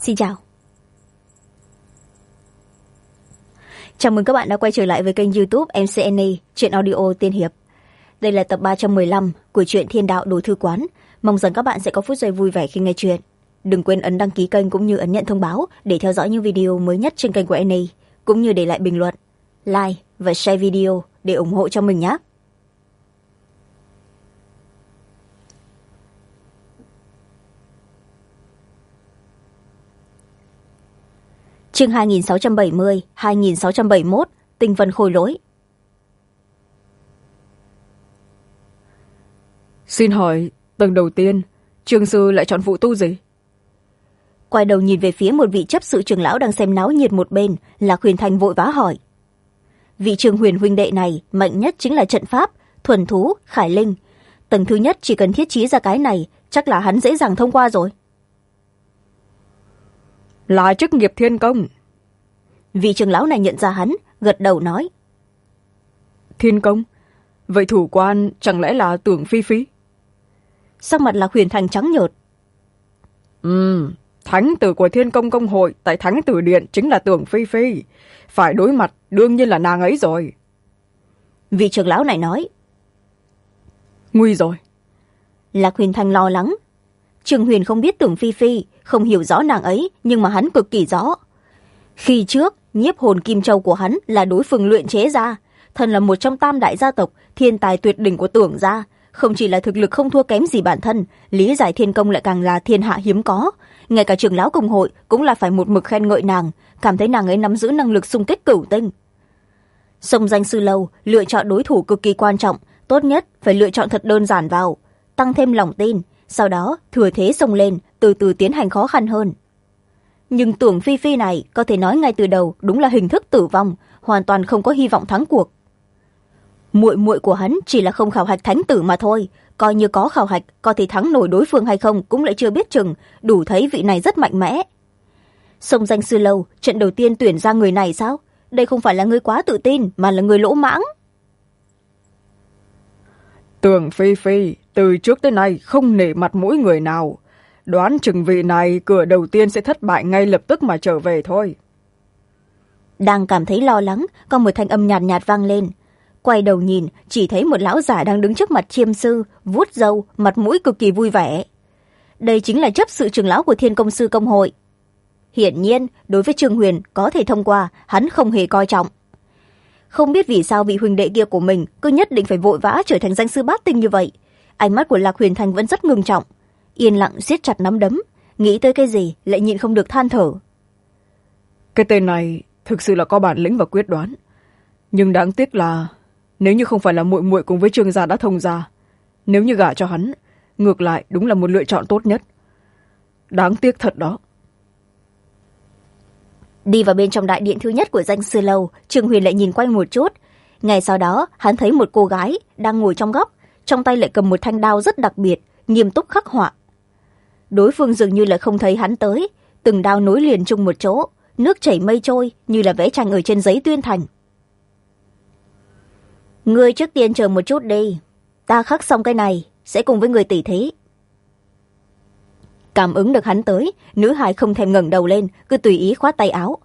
Xin chào. Chào mừng các bạn đã quay trở lại với kênh YouTube MCNA Truyện Audio Tiên Hiệp. Đây là tập 315 của truyện Thiên Đạo Đồ Thư Quán. Mong rằng các bạn sẽ có phút giây vui vẻ khi nghe chuyện. Đừng quên ấn đăng ký kênh cũng như ấn nhận thông báo để theo dõi những video mới nhất trên kênh của NA, cũng như để lại bình luận, like và share video để ủng hộ cho mình nhé. Chương 2670, 2671, Tinh Vân Khôi Lỗi. Xin hỏi, tầng đầu tiên, trường sư lại chọn vụ tu gì? Quay đầu nhìn về phía một vị chấp sự trưởng lão đang xem náo nhiệt một bên, Lạc Huyền Thành vội vã hỏi. Vị Trường Huyền huynh đệ này mạnh nhất chính là trận pháp, thuần thú, khải linh. Tầng thứ nhất chỉ cần thiết trí ra cái này, chắc là hắn dễ dàng thông qua rồi. Là chức nghiệp thiên công. Vị trưởng lão này nhận ra hắn, gật đầu nói. Thiên công? Vậy thủ quan chẳng lẽ là Tưởng Phi Phi? Sắc mặt Lạc Huyền Thành trắng nhợt. Thánh tử của Thiên Công Công hội tại Thánh Tử Điện chính là Tưởng Phi Phi. Phải đối mặt đương nhiên là nàng ấy rồi. Vị trưởng lão này nói. Nguy rồi. Lạc Huyền Thành lo lắng. Trường Huyền không biết Tưởng Phi Phi, không hiểu rõ nàng ấy, nhưng mà hắn cực kỳ rõ. Khi trước, nhiếp hồn kim châu của hắn là đối phương luyện chế ra. Thần là một trong tam đại gia tộc, thiên tài tuyệt đỉnh của Tưởng gia. Không chỉ là thực lực không thua kém gì bản thân, lý giải thiên công lại càng là thiên hạ hiếm có. Ngay cả trưởng lão công hội cũng là phải một mực khen ngợi nàng, cảm thấy nàng ấy nắm giữ năng lực xung kích cửu tinh. Sông danh sư lâu, lựa chọn đối thủ cực kỳ quan trọng, tốt nhất phải lựa chọn thật đơn giản vào, tăng thêm lòng tin, sau đó thừa thế xông lên, từ từ tiến hành khó khăn hơn. Nhưng Tưởng Phi Phi này có thể nói ngay từ đầu đúng là hình thức tử vong, hoàn toàn không có hy vọng thắng cuộc. Muội muội của hắn chỉ là không khảo hạch thánh tử mà thôi, coi như có khảo hạch có thể thắng nổi đối phương hay không cũng lại chưa biết chừng, đủ thấy vị này rất mạnh mẽ. Sông danh sư lâu, trận đầu tiên tuyển ra người này sao? Đây không phải là người quá tự tin mà là người lỗ mãng. Tưởng Phi Phi từ trước tới nay không nể mặt mũi người nào, đoán chừng vị này cửa đầu tiên sẽ thất bại ngay lập tức mà trở về thôi. Đang cảm thấy lo lắng, có một thanh âm nhạt nhạt vang lên. Quay đầu nhìn, chỉ thấy một lão giả đang đứng trước mặt chiêm sư, vuốt râu, mặt mũi cực kỳ vui vẻ. Đây chính là chấp sự trưởng lão của Thiên Công sư công hội. Hiển nhiên, đối với Trường Huyền có thể thông qua, hắn không hề coi trọng. Không biết vì sao vị huynh đệ kia của mình cứ nhất định phải vội vã trở thành danh sư bát tinh như vậy. Ánh mắt của Lạc Huyền Thành vẫn rất ngưng trọng, yên lặng siết chặt nắm đấm, nghĩ tới cái gì lại nhịn không được than thở. Cái tên này thực sự là có bản lĩnh và quyết đoán, nhưng đáng tiếc là nếu như không phải là muội muội cùng với Trương gia đã thông gia, nếu như gả cho hắn, ngược lại đúng là một lựa chọn tốt nhất. Đáng tiếc thật đó. Đi vào bên trong đại điện thứ nhất của danh sư lâu, Trường Huyền lại nhìn quanh một chút. Ngay sau đó hắn thấy một cô gái đang ngồi trong góc, trong tay lại cầm một thanh đao rất đặc biệt, nghiêm túc khắc họa. Đối phương dường như là không thấy hắn tới, từng đao nối liền chung một chỗ, nước chảy mây trôi như là vẽ tranh ở trên giấy tuyên thành. Ngươi trước tiên chờ một chút đi, ta khắc xong cái này sẽ cùng với người tỷ thí. Cảm ứng được hắn tới, nữ hài không thèm ngẩng đầu lên, cứ tùy ý khoát tay áo.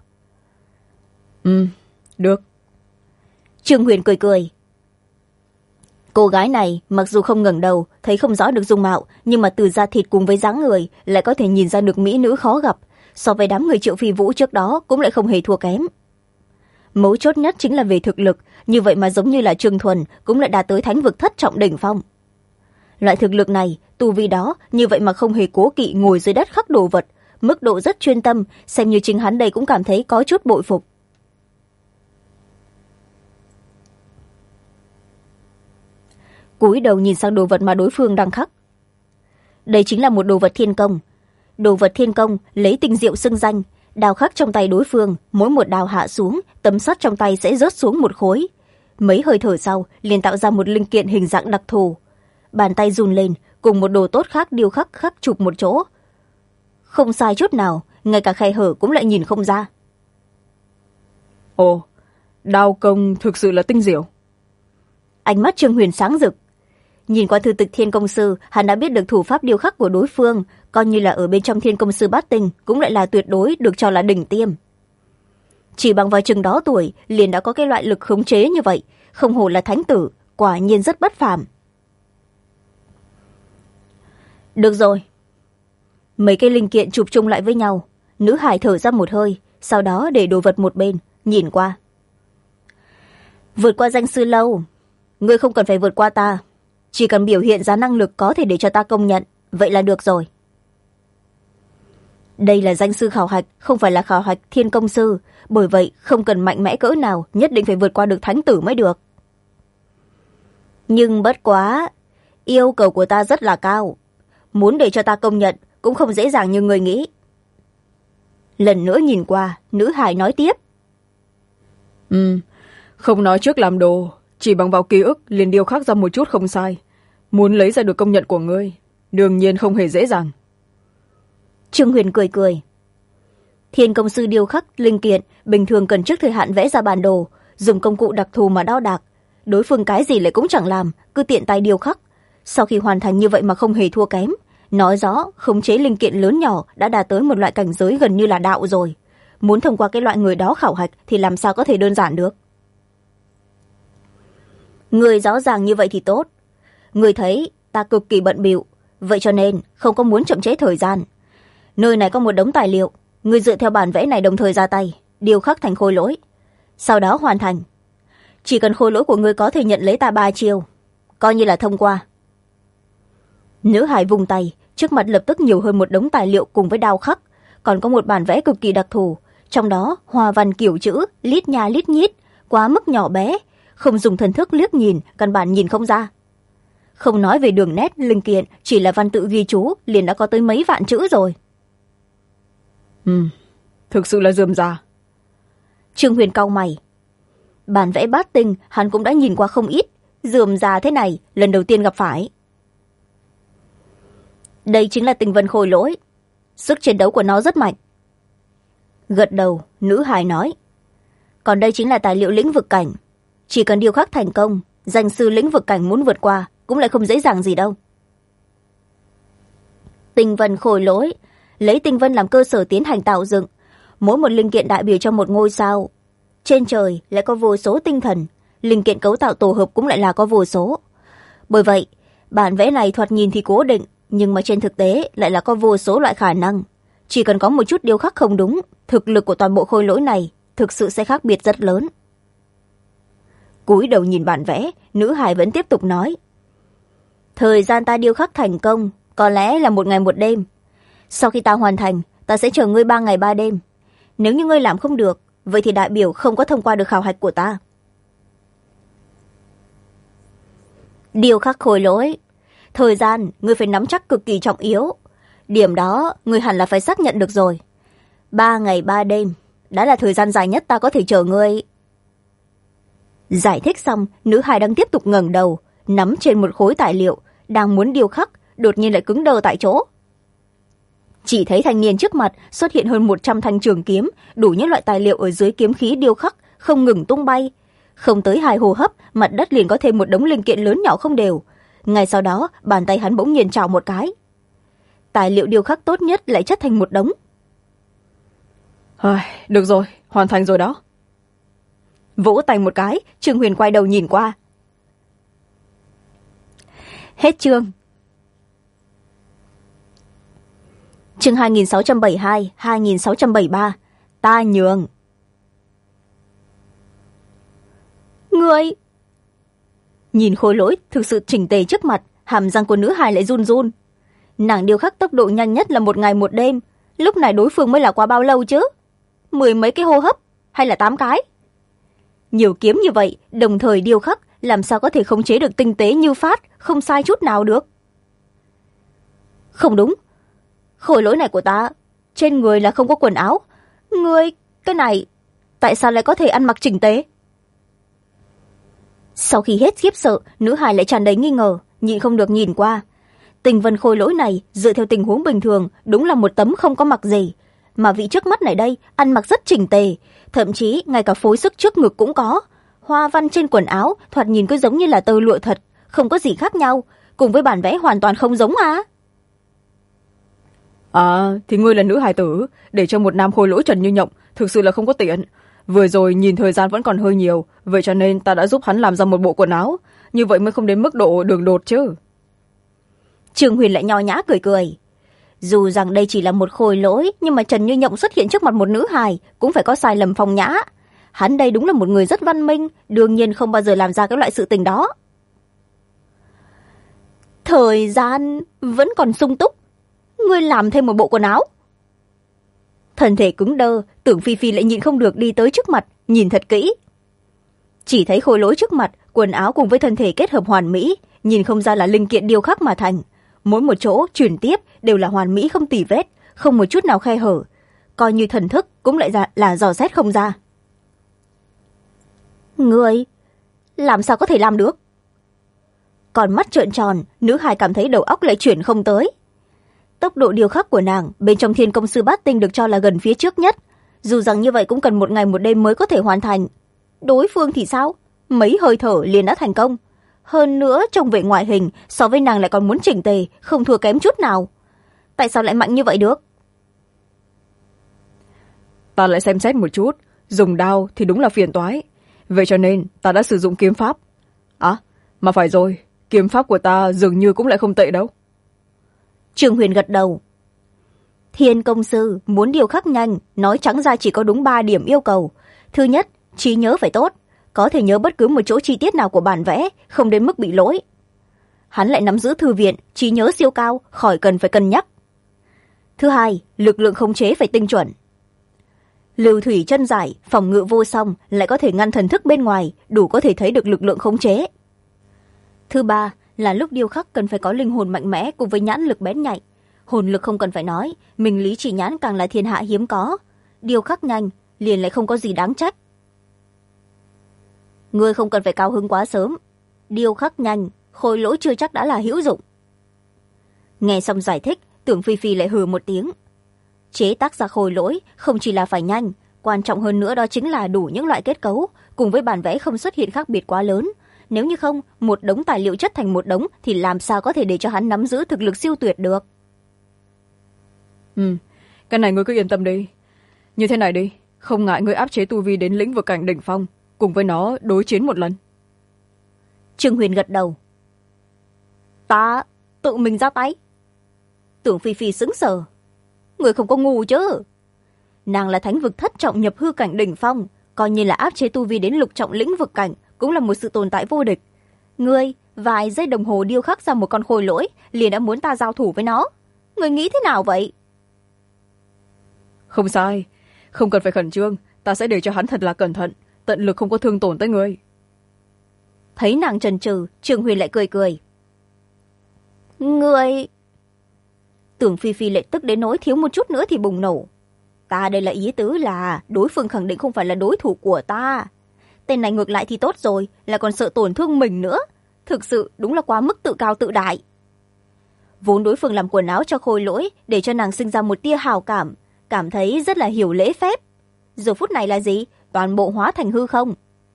Được. Trương Huyền cười cười. Cô gái này mặc dù không ngẩng đầu, thấy không rõ được dung mạo, nhưng mà từ da thịt cùng với dáng người lại có thể nhìn ra được mỹ nữ khó gặp, so với đám người Triệu Phi Vũ trước đó cũng lại không hề thua kém. Mấu chốt nhất chính là về thực lực, như vậy mà giống như là Trương Thuần cũng lại đạt tới thánh vực thất trọng đỉnh phong. Loại thực lực này, tu vi đó, như vậy mà không hề cố kỵ ngồi dưới đất khắc đồ vật, mức độ rất chuyên tâm, xem như chính hắn đây cũng cảm thấy có chút bội phục. Cúi đầu nhìn sang đồ vật mà đối phương đang khắc. Đây chính là một đồ vật thiên công. Đồ vật thiên công lấy tinh diệu xưng danh, đao khắc trong tay đối phương, mỗi một đao hạ xuống, tấm sắt trong tay sẽ rớt xuống một khối. Mấy hơi thở sau, liền tạo ra một linh kiện hình dạng đặc thù. Bàn tay run lên, cùng một đồ tốt khác điêu khắc khắc chụp một chỗ. Không sai chút nào, ngay cả khe hở cũng lại nhìn không ra. Ồ, đao công thực sự là tinh diệu. Ánh mắt Trương Huyền sáng rực. Nhìn qua thư tịch Thiên Công sư, hắn đã biết được thủ pháp điêu khắc của đối phương, coi như là ở bên trong Thiên Công Sư Bát Tinh cũng lại là tuyệt đối được cho là đỉnh tiêm. Chỉ bằng vào chừng đó tuổi liền đã có cái loại lực khống chế như vậy, không hổ là thánh tử, quả nhiên rất bất phàm. Được rồi. Mấy cái linh kiện chụp chung lại với nhau, nữ hải thở ra một hơi, sau đó để đồ vật một bên, nhìn qua. Vượt qua danh sư lâu, ngươi không cần phải vượt qua ta, chỉ cần biểu hiện ra năng lực có thể để cho ta công nhận, vậy là được rồi. Đây là danh sư khảo hạch, không phải là khảo hạch Thiên Công Sư, bởi vậy không cần mạnh mẽ cỡ nào, nhất định phải vượt qua được thánh tử mới được. Nhưng bất quá, yêu cầu của ta rất là cao, muốn để cho ta công nhận cũng không dễ dàng như người nghĩ. Lần nữa nhìn qua, nữ hải nói tiếp. Không nói trước làm đồ, chỉ bằng vào ký ức liền điêu khắc ra một chút không sai. Muốn lấy ra được công nhận của ngươi, đương nhiên không hề dễ dàng. Trương Huyền cười cười. Thiên Công Sư điêu khắc linh kiện bình thường cần trước thời hạn vẽ ra bản đồ, dùng công cụ đặc thù mà đo đạc. Đối phương cái gì lại cũng chẳng làm, cứ tiện tay điêu khắc. Sau khi hoàn thành như vậy mà không hề thua kém, nói rõ khống chế linh kiện lớn nhỏ đã đạt tới một loại cảnh giới gần như là đạo rồi. Muốn thông qua cái loại người đó khảo hạch thì làm sao có thể đơn giản được. Người rõ ràng như vậy thì tốt. Người thấy ta cực kỳ bận bịu, vậy cho nên không có muốn chậm trễ thời gian. Nơi này có một đống tài liệu, người dựa theo bản vẽ này đồng thời ra tay, điêu khắc thành khối lỗi. Sau đó hoàn thành. Chỉ cần khối lỗi của người có thể nhận lấy ta 3 chiêu, coi như là thông qua. Nữ hải vùng tay, trước mặt lập tức nhiều hơn một đống tài liệu cùng với đao khắc, còn có một bản vẽ cực kỳ đặc thù, trong đó hoa văn kiểu chữ lít nha lít nhít, quá mức nhỏ bé, không dùng thần thức liếc nhìn căn bản nhìn không ra. Không nói về đường nét linh kiện, chỉ là văn tự ghi chú liền đã có tới mấy vạn chữ rồi. Thực sự là rườm rà. Trương Huyền cau mày. Bản vẽ Bát Tinh hắn cũng đã nhìn qua không ít, rườm rà thế này lần đầu tiên gặp phải. Đây chính là Tinh Vân Khôi Lỗi, sức chiến đấu của nó rất mạnh. Gật đầu, nữ hài nói. Còn đây chính là tài liệu lĩnh vực cảnh, chỉ cần điêu khắc thành công, danh sư lĩnh vực cảnh muốn vượt qua cũng lại không dễ dàng gì đâu. Tinh Vân Khôi Lỗi lấy tinh vân làm cơ sở tiến hành tạo dựng, mỗi một linh kiện đại biểu cho một ngôi sao. Trên trời lại có vô số tinh thần, linh kiện cấu tạo tổ hợp cũng lại là có vô số. Bởi vậy, bản vẽ này thoạt nhìn thì cố định, nhưng mà trên thực tế lại là có vô số loại khả năng. Chỉ cần có một chút điêu khắc không đúng, thực lực của toàn bộ khôi lỗi này thực sự sẽ khác biệt rất lớn. Cúi đầu nhìn bản vẽ, nữ hài vẫn tiếp tục nói. Thời gian ta điêu khắc thành công có lẽ là 1 ngày 1 đêm. Sau khi ta hoàn thành, ta sẽ chờ ngươi 3 ngày 3 đêm. Nếu như ngươi làm không được, vậy thì đại biểu không có thông qua được khảo hạch của ta. Điêu khắc khôi lỗi, thời gian ngươi phải nắm chắc cực kỳ trọng yếu. Điểm đó ngươi hẳn là phải xác nhận được rồi. 3 ngày 3 đêm đã là thời gian dài nhất ta có thể chờ ngươi. Giải thích xong, nữ hài đang tiếp tục ngẩng đầu, nắm trên một khối tài liệu, đang muốn điêu khắc, đột nhiên lại cứng đơ tại chỗ. Chỉ thấy thanh niên trước mặt xuất hiện hơn 100 thanh trường kiếm, đủ những loại tài liệu ở dưới kiếm khí điêu khắc, không ngừng tung bay. Không tới 2 hô hấp, mặt đất liền có thêm một đống linh kiện lớn nhỏ không đều. Ngay sau đó, bàn tay hắn bỗng nhiên chảo một cái. Tài liệu điêu khắc tốt nhất lại chất thành một đống. Được rồi, hoàn thành rồi đó. Vỗ tay một cái, Trương Huyền quay đầu nhìn qua. Hết chương. Chương 2672, 2673. Ta nhường. Ngươi! Nhìn khối lỗi thực sự chỉnh tề trước mặt, hàm răng của nữ hài lại run run. Nàng điêu khắc tốc độ nhanh nhất là 1 ngày 1 đêm. Lúc này đối phương mới là qua bao lâu chứ? 10 mấy cái hô hấp hay là 8 cái? Nhiều kiếm như vậy đồng thời điêu khắc, làm sao có thể khống chế được tinh tế như phát, không sai chút nào được? Không đúng, khối lỗi này của ta trên người là không có quần áo. Ngươi, cái này tại sao lại có thể ăn mặc chỉnh tề? Sau khi hết khiếp sợ, nữ hài lại tràn đầy nghi ngờ, nhịn không được nhìn qua. Tinh vân khối lỗi này dựa theo tình huống bình thường đúng là một tấm không có mặc gì, mà vị trước mắt này đây ăn mặc rất chỉnh tề, thậm chí ngay cả phối sức trước ngực cũng có. Hoa văn trên quần áo thoạt nhìn cứ giống như là tơ lụa thật, không có gì khác nhau, cùng với bản vẽ hoàn toàn không giống à. À, thì ngươi là nữ hài tử, để cho một nam khôi lỗi trần như nhộng thực sự là không có tiện. Vừa rồi nhìn thời gian vẫn còn hơi nhiều, vậy cho nên ta đã giúp hắn làm ra một bộ quần áo, như vậy mới không đến mức độ đường đột chứ. Trương Huyền lại nho nhã cười cười. Dù rằng đây chỉ là một khôi lỗi, nhưng mà Trần Như Nhộng xuất hiện trước mặt một nữ hài cũng phải có sai lầm phong nhã. Hắn đây đúng là một người rất văn minh, đương nhiên không bao giờ làm ra cái loại sự tình đó. Thời gian vẫn còn sung túc, ngươi làm thêm một bộ quần áo. Thân thể cứng đơ, Tưởng Phi Phi lại nhịn không được đi tới trước mặt, nhìn thật kỹ. Chỉ thấy khôi lỗi trước mặt, quần áo cùng với thân thể kết hợp hoàn mỹ, nhìn không ra là linh kiện điêu khắc mà thành. Mỗi một chỗ chuyển tiếp đều là hoàn mỹ không tì vết, không một chút nào khe hở, coi như thần thức cũng lại là dò xét không ra. Ngươi làm sao có thể làm được? Còn mắt trợn tròn, nữ hài cảm thấy đầu óc lại chuyển không tới. Tốc độ điêu khắc của nàng bên trong Thiên Công Sư Bát Tinh được cho là gần phía trước nhất, dù rằng như vậy cũng cần 1 ngày 1 đêm mới có thể hoàn thành. Đối phương thì sao? Mấy hơi thở liền đã thành công. Hơn nữa trông về ngoại hình so với nàng lại còn muốn chỉnh tề, không thua kém chút nào. Tại sao lại mạnh như vậy được? Ta lại xem xét một chút, dùng đao thì đúng là phiền toái, vậy cho nên ta đã sử dụng kiếm pháp. À, mà phải rồi, kiếm pháp của ta dường như cũng lại không tệ đâu. Trương Huyền gật đầu. Thiên Công Sư muốn điêu khắc nhanh, nói trắng ra chỉ có đúng 3 điểm yêu cầu. Thứ nhất, trí nhớ phải tốt, có thể nhớ bất cứ một chỗ chi tiết nào của bản vẽ, không đến mức bị lỗi. Hắn lại nắm giữ thư viện, trí nhớ siêu cao, khỏi cần phải cân nhắc. Thứ hai, lực lượng khống chế phải tinh chuẩn. Lưu thủy chân giải, phòng ngự vô song, lại có thể ngăn thần thức bên ngoài, đủ có thể thấy được lực lượng khống chế. Thứ ba, là lúc điêu khắc cần phải có linh hồn mạnh mẽ cùng với nhãn lực bén nhạy. Hồn lực không cần phải nói, minh lý chỉ nhãn càng là thiên hạ hiếm có. Điêu khắc nhanh, liền lại không có gì đáng trách. Ngươi không cần phải cao hứng quá sớm. Điêu khắc nhanh, khôi lỗi chưa chắc đã là hữu dụng. Nghe xong giải thích, Tưởng Phi Phi lại hừ một tiếng. Chế tác ra khôi lỗi không chỉ là phải nhanh, quan trọng hơn nữa đó chính là đủ những loại kết cấu, cùng với bản vẽ không xuất hiện khác biệt quá lớn. Nếu như không, một đống tài liệu chất thành một đống thì làm sao có thể để cho hắn nắm giữ thực lực siêu tuyệt được. Cái này ngươi cứ yên tâm đi. Như thế này đi, không ngại ngươi áp chế tu vi đến lĩnh vực cảnh đỉnh phong, cùng với nó đối chiến một lần. Trương Huyền gật đầu. Ta tự mình ra tay? Tưởng Phi Phi sững sờ. Người không có ngu chứ? Nàng là thánh vực thất trọng nhập hư cảnh đỉnh phong, coi như là áp chế tu vi đến lục trọng lĩnh vực cảnh cũng là một sự tồn tại vô địch. Ngươi vài giây đồng hồ điêu khắc ra một con khôi lỗi liền đã muốn ta giao thủ với nó. Ngươi nghĩ thế nào vậy? Không sai, không cần phải khẩn trương, ta sẽ để cho hắn thật là cẩn thận, tận lực không có thương tổn tới ngươi. Thấy nàng chần chừ, Trương Huyền lại cười cười. Ngươi... Tưởng Phi Phi lại tức đến nỗi thiếu một chút nữa thì bùng nổ. Ta đây là ý tứ là đối phương khẳng định không phải là đối thủ của ta. Tên này ngược lại thì tốt rồi, là còn sợ tổn thương mình nữa. Thực sự đúng là quá mức tự cao tự đại. Vốn đối phương làm quần áo cho khôi lỗi để cho nàng sinh ra một tia hào cảm, cảm thấy rất là hiểu lễ phép. Giờ phút này là gì? Toàn bộ hóa thành hư không.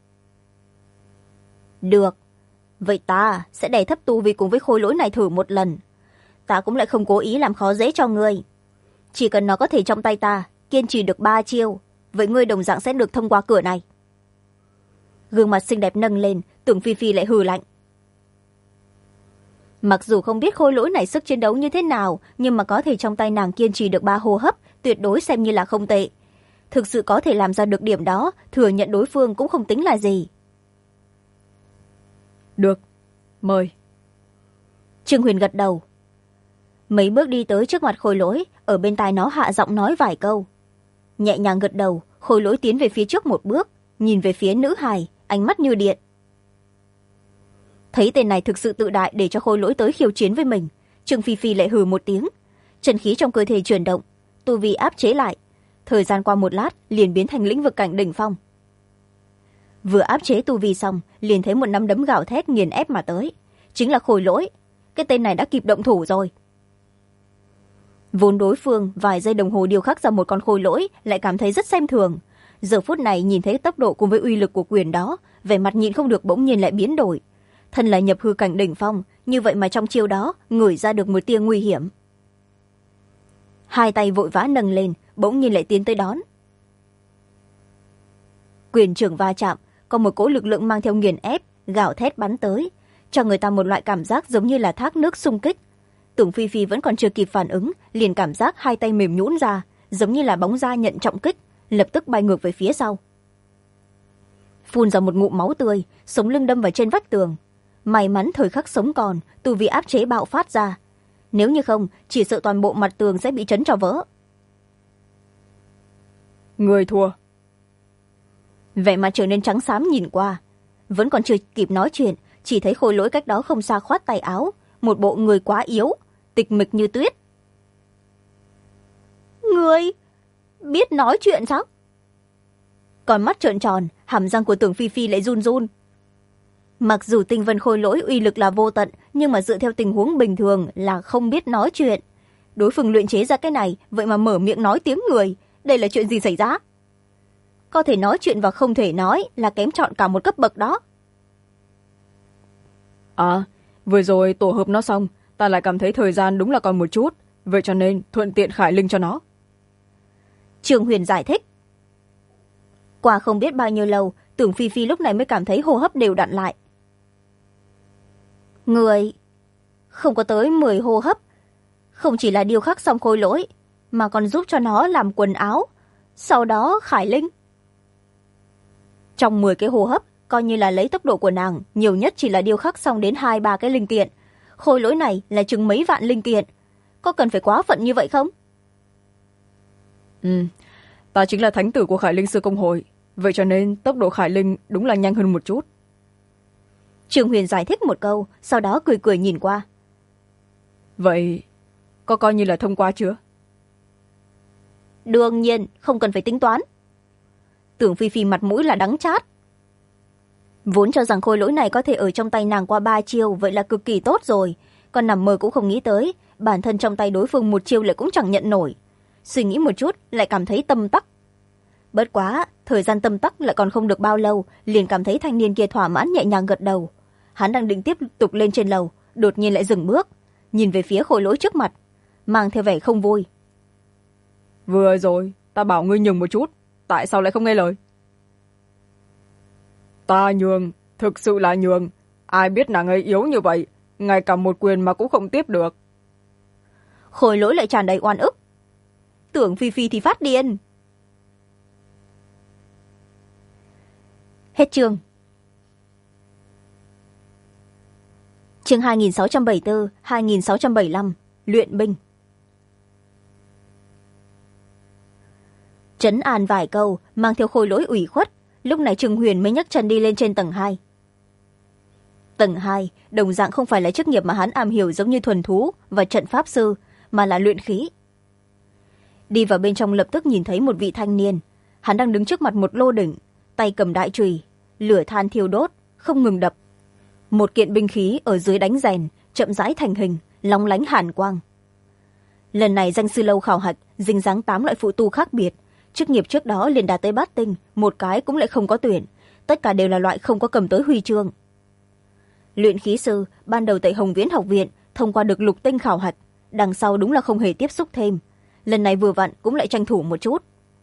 Được, vậy ta sẽ đè thấp tu vi cùng với khôi lỗi này thử một lần. Ta cũng lại không cố ý làm khó dễ cho ngươi. Chỉ cần nó có thể trong tay ta kiên trì được 3 chiêu, vậy ngươi đồng dạng sẽ được thông qua cửa này. Gương mặt xinh đẹp nâng lên, Tưởng Phi Phi lại hừ lạnh. Mặc dù không biết khôi lỗi này sức chiến đấu như thế nào, nhưng mà có thể trong tay nàng kiên trì được 3 hô hấp, tuyệt đối xem như là không tệ. Thực sự có thể làm ra được điểm đó, thừa nhận đối phương cũng không tính là gì. Được, mời. Trương Huyền gật đầu. Mấy bước đi tới trước mặt khôi lỗi, ở bên tai nó hạ giọng nói vài câu. Nhẹ nhàng gật đầu, khôi lỗi tiến về phía trước một bước, nhìn về phía nữ hài, ánh mắt như điện. Thấy tên này thực sự tự đại để cho khôi lỗi tới khiêu chiến với mình, Trương Phi Phi lại hừ một tiếng. Chân khí trong cơ thể chuyển động, tu vi áp chế lại. Thời gian qua một lát liền biến thành lĩnh vực cảnh đỉnh phong. Vừa áp chế tu vi xong, liền thấy một nắm đấm gào thét nghiền ép mà tới. Chính là khôi lỗi. Cái tên này đã kịp động thủ rồi. Vốn đối phương vài giây đồng hồ điêu khắc ra một con khôi lỗi lại cảm thấy rất xem thường. Giờ phút này nhìn thấy tốc độ cùng với uy lực của quyền đó, vẻ mặt nhịn không được bỗng nhiên lại biến đổi. Thân là nhập hư cảnh đỉnh phong, như vậy mà trong chiêu đó ngửi ra được một tia nguy hiểm. hai tay vội vã nâng lên, bỗng nhiên lại tiến tới đón. Quyền trưởng va chạm, có một cỗ lực lượng mang theo nghiền ép, gào thét bắn tới, cho người ta một loại cảm giác giống như là thác nước xung kích. Tưởng Phi Phi vẫn còn chưa kịp phản ứng, liền cảm giác hai tay mềm nhũn ra, giống như là bóng da nhận trọng kích, lập tức bay ngược về phía sau. Phun ra một ngụm máu tươi, sống lưng đâm vào trên vách tường. May mắn thời khắc sống còn, tu vi áp chế bạo phát ra. Nếu như không, chỉ sợ toàn bộ mặt tường sẽ bị chấn cho vỡ. Người thua. Vẻ mặt trở nên trắng xám nhìn qua. Vẫn còn chưa kịp nói chuyện, chỉ thấy Khôi Lỗi cách đó không xa khoát tay áo, một bộ người quá yếu, tịch mịch như tuyết. Người biết nói chuyện sao? Còn mắt trợn tròn, hàm răng của Tưởng Phi Phi lại run run. Mặc dù tinh vân Khôi Lỗi uy lực là vô tận, nhưng mà dựa theo tình huống bình thường là không biết nói chuyện. Đối phương luyện chế ra cái này, vậy mà mở miệng nói tiếng người, đây là chuyện gì xảy ra? Có thể nói chuyện và không thể nói là kém chọn cả một cấp bậc đó. À, vừa rồi tổ hợp nó xong, ta lại cảm thấy thời gian đúng là còn một chút, vậy cho nên thuận tiện khải linh cho nó. Trường Huyền giải thích. Qua không biết bao nhiêu lâu, Tưởng Phi Phi lúc này mới cảm thấy hô hấp đều đặn lại. Người không có tới 10 hô hấp, không chỉ là điêu khắc xong Khôi Lỗi, mà còn giúp cho nó làm quần áo, sau đó khải linh. Trong 10 cái hô hấp, coi như là lấy tốc độ của nàng, nhiều nhất chỉ là điêu khắc xong đến 2-3 cái linh kiện. Khôi Lỗi này là chừng mấy vạn linh kiện, có cần phải quá phận như vậy không? Ta chính là thánh tử của Khải Linh Sư Công Hội, vậy cho nên tốc độ khải linh đúng là nhanh hơn một chút. Trường Huyền giải thích một câu, sau đó cười cười nhìn qua. Vậy có coi như là thông qua chưa? Đương nhiên, không cần phải tính toán. Tưởng Phi Phi mặt mũi là đắng chát. Vốn cho rằng Khôi Lỗi này có thể ở trong tay nàng qua 3 chiêu, vậy là cực kỳ tốt rồi. Còn nằm mơ cũng không nghĩ tới, bản thân trong tay đối phương 1 chiêu lại cũng chẳng nhận nổi. Suy nghĩ một chút, lại cảm thấy tâm tắc. Bất quá, thời gian tâm tắc lại còn không được bao lâu, liền cảm thấy thanh niên kia thỏa mãn nhẹ nhàng gật đầu. Hắn đang định tiếp tục lên trên lầu, đột nhiên lại dừng bước, nhìn về phía Khôi Lỗi trước mặt, mang theo vẻ không vui. Vừa rồi, ta bảo ngươi nhường một chút, tại sao lại không nghe lời? Ta nhường, thực sự là nhường. Ai biết nàng ấy yếu như vậy, ngay cả một quyền mà cũng không tiếp được. Khôi Lỗi lại tràn đầy oan ức. Tưởng Phi Phi thì phát điên. Hết chương. Chương 2674-2675 Luyện binh. Trấn an vài câu, mang theo Khôi Lỗi ủy khuất, lúc này Trường Huyền mới nhấc chân đi lên trên tầng 2. Tầng 2, đồng dạng không phải là chức nghiệp mà hắn am hiểu giống như thuần thú và trận pháp sư, mà là luyện khí. Đi vào bên trong lập tức nhìn thấy một vị thanh niên. Hắn đang đứng trước mặt một lô đỉnh, tay cầm đại chùy, lửa than thiêu đốt, không ngừng đập. Một kiện binh khí ở dưới đánh rèn, chậm rãi thành hình, lóng lánh hàn quang. Lần này danh sư lâu khảo hạch, dính dáng 8 loại phụ tu khác biệt. Chức nghiệp trước đó liền đạt tới bát tinh, một cái cũng lại không có tuyển. Tất cả đều là loại không có cầm tới huy chương. Luyện khí sư, ban đầu tại Hồng Viễn học viện, thông qua được lục tinh khảo hạch. Đằng sau đúng là không hề tiếp xúc thêm. Lần này vừa vặn cũng lại tranh thủ một chút.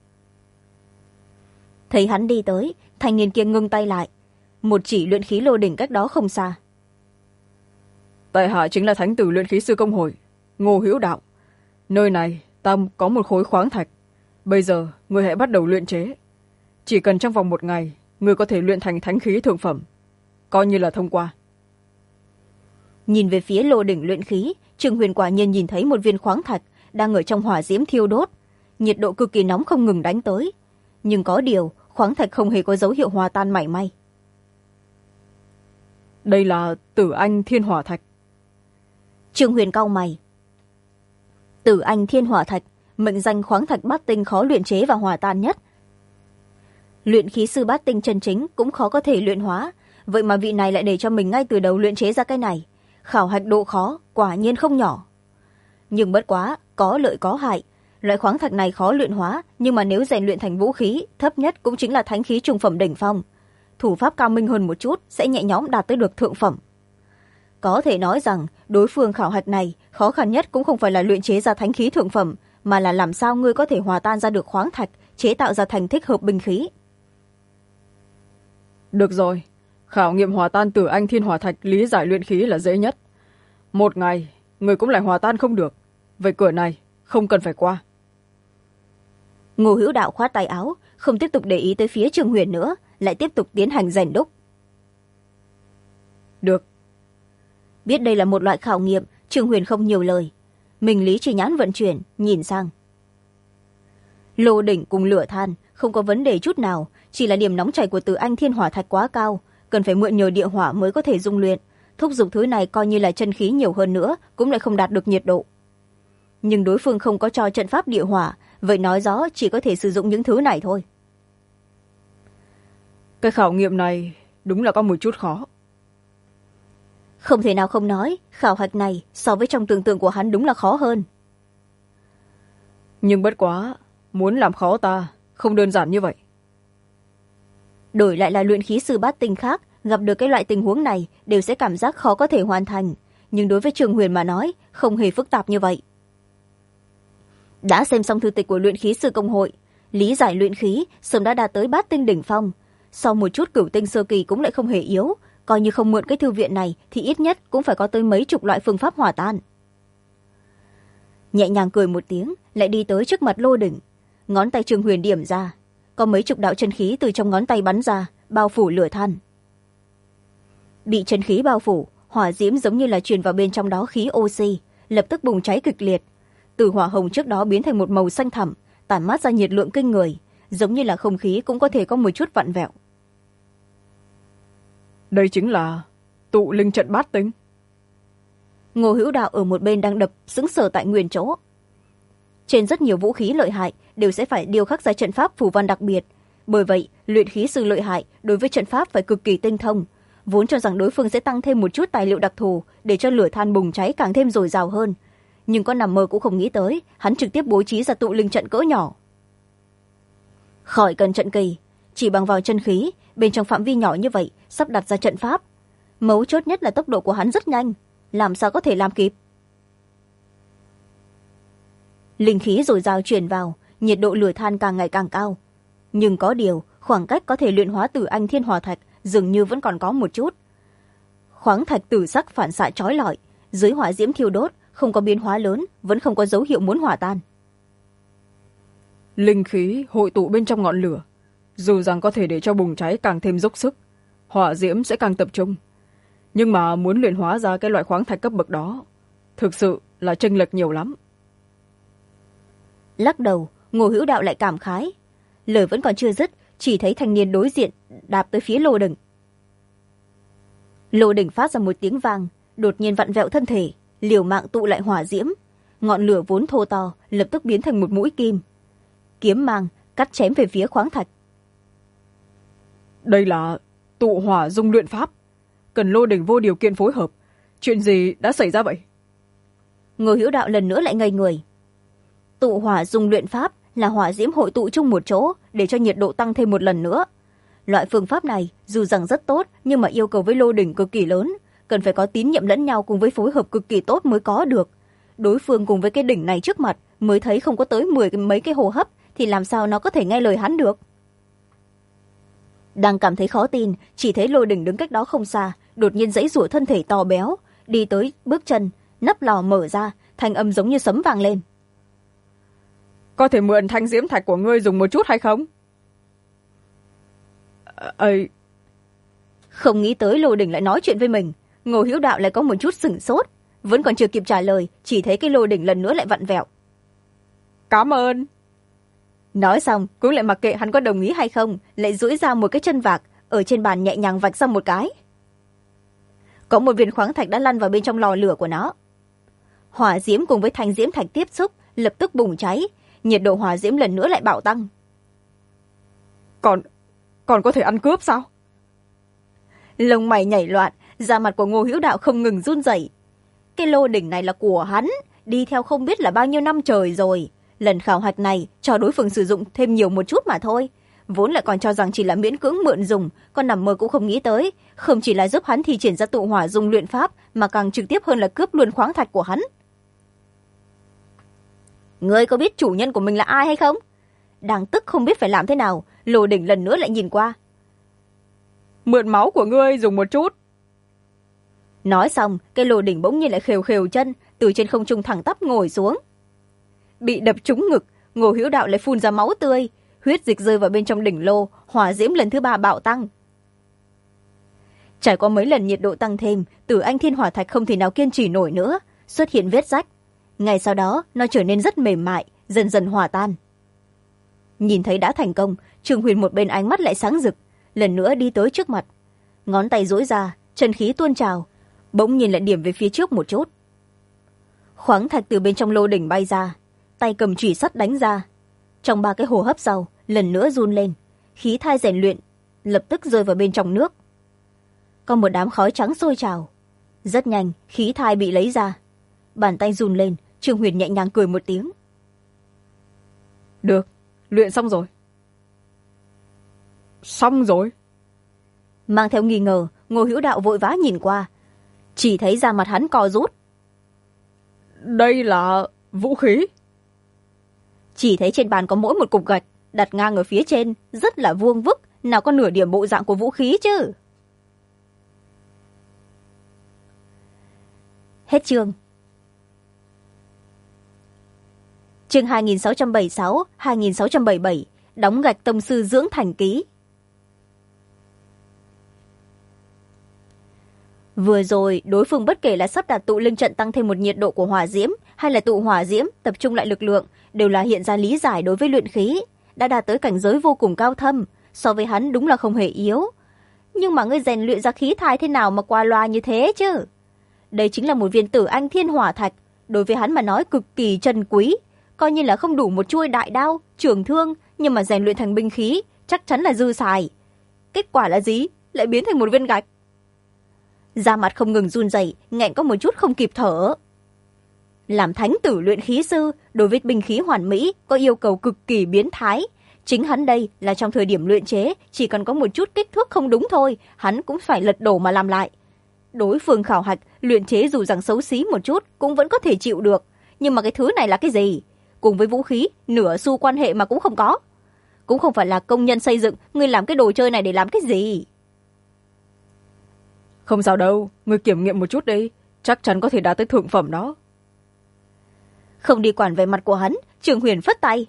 Thấy hắn đi tới, thanh niên kia ngưng tay lại. Một chỉ luyện khí lô đỉnh cách đó không xa. Tại hạ chính là thánh tử luyện khí sư công hội, Ngô Hữu Đạo. Nơi này ta có một khối khoáng thạch. Bây giờ người hãy bắt đầu luyện chế. Chỉ cần trong vòng 1 ngày, người có thể luyện thành thánh khí thượng phẩm, coi như là thông qua. Nhìn về phía lô đỉnh luyện khí, Trường Huyền quả nhiên nhìn thấy một viên khoáng thạch đang ở trong hỏa diễm thiêu đốt, nhiệt độ cực kỳ nóng không ngừng đánh tới. Nhưng có điều, khoáng thạch không hề có dấu hiệu hòa tan mảy may. Đây là Tử Anh Thiên Hỏa Thạch. Trường Huyền cau mày. Tử Anh Thiên Hỏa Thạch, mệnh danh khoáng thạch bát tinh khó luyện chế và hòa tan nhất. Luyện khí sư bát tinh chân chính cũng khó có thể luyện hóa, vậy mà vị này lại để cho mình ngay từ đầu luyện chế ra cái này. Khảo hạch độ khó quả nhiên không nhỏ. Nhưng bất quá, có lợi có hại. Loại khoáng thạch này khó luyện hóa, nhưng mà nếu rèn luyện thành vũ khí, thấp nhất cũng chính là thánh khí trung phẩm đỉnh phong. Thủ pháp cao minh hơn một chút sẽ nhẹ nhõm đạt tới được thượng phẩm. Có thể nói rằng đối phương khảo hạch này khó khăn nhất cũng không phải là luyện chế ra thánh khí thượng phẩm, mà là làm sao ngươi có thể hòa tan ra được khoáng thạch chế tạo ra thành thích hợp binh khí. Được rồi, khảo nghiệm hòa tan tử anh thiên hỏa thạch lý giải luyện khí là dễ nhất. Một ngày người cũng lại hòa tan không được, vậy cửa này không cần phải qua. Ngô Hữu Đạo khoát tay áo, không tiếp tục để ý tới phía Trương Huyền nữa, lại tiếp tục tiến hành rèn đúc. Được. Biết đây là một loại khảo nghiệm, Trương Huyền không nhiều lời. Mình lý trí nhãn vận chuyển, nhìn sang. Lô đỉnh cùng lửa than không có vấn đề chút nào, chỉ là điểm nóng chảy của Tử Anh thiên hỏa thạch quá cao, cần phải mượn nhờ địa hỏa mới có thể dung luyện. Thúc giục thứ này coi như là chân khí nhiều hơn nữa cũng lại không đạt được nhiệt độ. Nhưng đối phương không có cho trận pháp địa hỏa, vậy nói rõ chỉ có thể sử dụng những thứ này thôi. Cái khảo nghiệm này đúng là có một chút khó. Không thể nào không nói, khảo hạch này so với trong tưởng tượng của hắn đúng là khó hơn. Nhưng bất quá, muốn làm khó ta không đơn giản như vậy. Đổi lại là luyện khí sư bát tinh khác, gặp được cái loại tình huống này đều sẽ cảm giác khó có thể hoàn thành, nhưng đối với Trương Huyền mà nói không hề phức tạp như vậy. Đã xem xong thư tịch của luyện khí sư công hội, lý giải luyện khí sớm đã đạt tới bát tinh đỉnh phong, sau một chút cửu tinh sơ kỳ cũng lại không hề yếu, coi như không mượn cái thư viện này thì ít nhất cũng phải có tới mấy chục loại phương pháp hòa tan. Nhẹ nhàng cười một tiếng, lại đi tới trước mặt lô đỉnh, ngón tay Trương Huyền điểm ra, có mấy chục đạo chân khí từ trong ngón tay bắn ra, bao phủ lửa than. Bị chân khí bao phủ, hỏa diễm giống như là truyền vào bên trong đó khí oxy, lập tức bùng cháy kịch liệt. Từ hỏa hồng trước đó biến thành một màu xanh thẳm, tản mát ra nhiệt lượng kinh người, giống như là không khí cũng có thể có một chút vặn vẹo. Đây chính là tụ linh trận bát tinh. Ngô Hữu Đạo ở một bên đang đập sững sờ tại nguyên chỗ. Trên rất nhiều vũ khí lợi hại đều sẽ phải điêu khắc ra trận pháp phù văn đặc biệt, bởi vậy luyện khí sư lợi hại đối với trận pháp phải cực kỳ tinh thông, vốn cho rằng đối phương sẽ tăng thêm một chút tài liệu đặc thù để cho lửa than bùng cháy càng thêm dồi dào hơn, nhưng có nằm mơ cũng không nghĩ tới hắn trực tiếp bố trí ra tụ linh trận cỡ nhỏ. Khỏi cần trận kỳ, chỉ bằng vào chân khí bên trong phạm vi nhỏ như vậy sắp đặt ra trận pháp, mấu chốt nhất là tốc độ của hắn rất nhanh, làm sao có thể làm kịp. Linh khí dồi dào truyền vào, nhiệt độ lửa than càng ngày càng cao, nhưng có điều khoảng cách có thể luyện hóa Tử Anh thiên hỏa thạch dường như vẫn còn có một chút. Khoáng thạch tử sắc phản xạ chói lọi, dưới hỏa diễm thiêu đốt không có biến hóa lớn, vẫn không có dấu hiệu muốn hỏa tan. Linh khí hội tụ bên trong ngọn lửa, dù rằng có thể để cho bùng cháy càng thêm dốc sức, hỏa diễm sẽ càng tập trung, nhưng mà muốn luyện hóa ra cái loại khoáng thạch cấp bậc đó thực sự là chênh lệch nhiều lắm. Lắc đầu, Ngô Hữu Đạo lại cảm khái, lời vẫn còn chưa dứt, chỉ thấy thanh niên đối diện đạp tới phía lô đỉnh. Lô đỉnh phát ra một tiếng vang, đột nhiên vặn vẹo thân thể, liều mạng tụ lại hỏa diễm, ngọn lửa vốn thô to lập tức biến thành một mũi kim, kiếm mang cắt chém về phía khoáng thạch. Đây là tụ hỏa dung luyện pháp, cần lô đỉnh vô điều kiện phối hợp. Chuyện gì đã xảy ra vậy? Ngô Hữu Đạo lần nữa lại ngây người. Tụ hỏa dung luyện pháp là hỏa diễm hội tụ chung một chỗ để cho nhiệt độ tăng thêm một lần nữa. Loại phương pháp này dù rằng rất tốt nhưng mà yêu cầu với lô đỉnh cực kỳ lớn, cần phải có tín nhiệm lẫn nhau cùng với phối hợp cực kỳ tốt mới có được. Đối phương cùng với cái đỉnh này trước mặt mới thấy không có tới mấy cái hô hấp thì làm sao nó có thể nghe lời hắn được. Đang cảm thấy khó tin, chỉ thấy lô đỉnh đứng cách đó không xa, đột nhiên giãy giụa thân thể to béo, đi tới bước chân, nắp lò mở ra, thanh âm giống như sấm vang lên. Có thể mượn thanh diễm thạch của ngươi dùng một chút hay không? Không nghĩ tới lô đỉnh lại nói chuyện với mình. Ngô Hữu Đạo lại có một chút sửng sốt, vẫn còn chưa kịp trả lời, chỉ thấy cái lô đỉnh lần nữa lại vặn vẹo. Cảm ơn. Nói xong cũng lại mặc kệ hắn có đồng ý hay không, lại duỗi ra một cái chân vạc ở trên bàn nhẹ nhàng vạch ra một cái. Có một viên khoáng thạch đã lăn vào bên trong lò lửa của nó. Hỏa diễm cùng với thanh diễm thạch tiếp xúc lập tức bùng cháy, nhiệt độ hỏa diễm lần nữa lại bạo tăng. Còn có thể ăn cướp sao? Lông mày nhảy loạn, da mặt của Ngô Hữu Đạo không ngừng run rẩy. Cái lô đỉnh này là của hắn, đi theo không biết là bao nhiêu năm trời rồi. Lần khảo hạch này cho đối phương sử dụng thêm nhiều một chút mà thôi, vốn lại còn cho rằng chỉ là miễn cưỡng mượn dùng, còn nằm mơ cũng không nghĩ tới không chỉ là giúp hắn thi triển ra tụ hỏa dung luyện pháp mà càng trực tiếp hơn là cướp luôn khoáng thạch của hắn. Ngươi có biết chủ nhân của mình là ai hay không? Đang tức không biết phải làm thế nào, Lô Đỉnh lần nữa lại nhìn qua. Mượn máu của ngươi dùng một chút. Nói xong, cái Lô Đỉnh bỗng nhiên lại khều khều chân, từ trên không trung thẳng tắp ngồi xuống. Bị đập trúng ngực, Ngô Hữu Đạo lại phun ra máu tươi, huyết dịch rơi vào bên trong đỉnh lô, hỏa diễm lần thứ 3 bạo tăng. Trải qua mấy lần nhiệt độ tăng thêm, Tử Anh Thiên Hỏa Thạch không thể nào kiên trì nổi nữa, xuất hiện vết rách. Ngay sau đó, nó trở nên rất mềm mại, dần dần hòa tan. Nhìn thấy đã thành công, Trương Huyền một bên ánh mắt lại sáng rực, lần nữa đi tới trước mặt. Ngón tay duỗi ra, chân khí tuôn trào, bỗng nhìn lại điểm về phía trước một chút. Khoáng thạch từ bên trong lô đỉnh bay ra, tay cầm chủy sắt đánh ra. Trong 3 cái hô hấp sau, lần nữa run lên, khí thai rèn luyện, lập tức rơi vào bên trong nước. Có một đám khói trắng sôi trào. Rất nhanh, khí thai bị lấy ra. Bàn tay run lên, Trương Huyền nhẹ nhàng cười một tiếng. Được, luyện xong rồi. Xong rồi? Mang theo nghi ngờ, Ngô Hữu Đạo vội vã nhìn qua. Chỉ thấy da mặt hắn co rút. Đây là vũ khí? Chỉ thấy trên bàn có mỗi một cục gạch, đặt ngang ở phía trên, rất là vuông vức, nào có nửa điểm bộ dạng của vũ khí chứ. Hết chương. Chương 2676, 2677, đóng gạch tông sư dưỡng thành ký. Vừa rồi, đối phương bất kể là sắp đặt tụ linh trận tăng thêm một nhiệt độ của hỏa diễm, hay là tụ hỏa diễm, tập trung lại lực lượng, đều là hiện ra lý giải đối với luyện khí, đã đạt tới cảnh giới vô cùng cao thâm, so với hắn đúng là không hề yếu. Nhưng mà ngươi rèn luyện ra khí thai thế nào mà qua loa như thế chứ? Đây chính là một viên Tử Anh Thiên Hỏa Thạch, đối với hắn mà nói cực kỳ trân quý, coi như là không đủ một chuôi đại đao, trường thương, nhưng mà rèn luyện thành binh khí, chắc chắn là dư xài. Kết quả là gì? Lại biến thành một viên gạch. Da mặt không ngừng run rẩy, nghẹn có một chút không kịp thở. Làm thánh tử luyện khí sư, đối với binh khí hoàn mỹ có yêu cầu cực kỳ biến thái. Chính hắn đây là trong thời điểm luyện chế, chỉ cần có một chút kích thước không đúng thôi, hắn cũng phải lật đổ mà làm lại. Đối phương khảo hạch, luyện chế dù rằng xấu xí một chút cũng vẫn có thể chịu được. Nhưng mà cái thứ này là cái gì? Cùng với vũ khí, nửa xu quan hệ mà cũng không có. Cũng không phải là công nhân xây dựng, ngươi làm cái đồ chơi này để làm cái gì? Không sao đâu, ngươi kiểm nghiệm một chút đi, chắc chắn có thể đạt tới thượng phẩm đó. Không đi quản về mặt của hắn, Trương Huyền phất tay.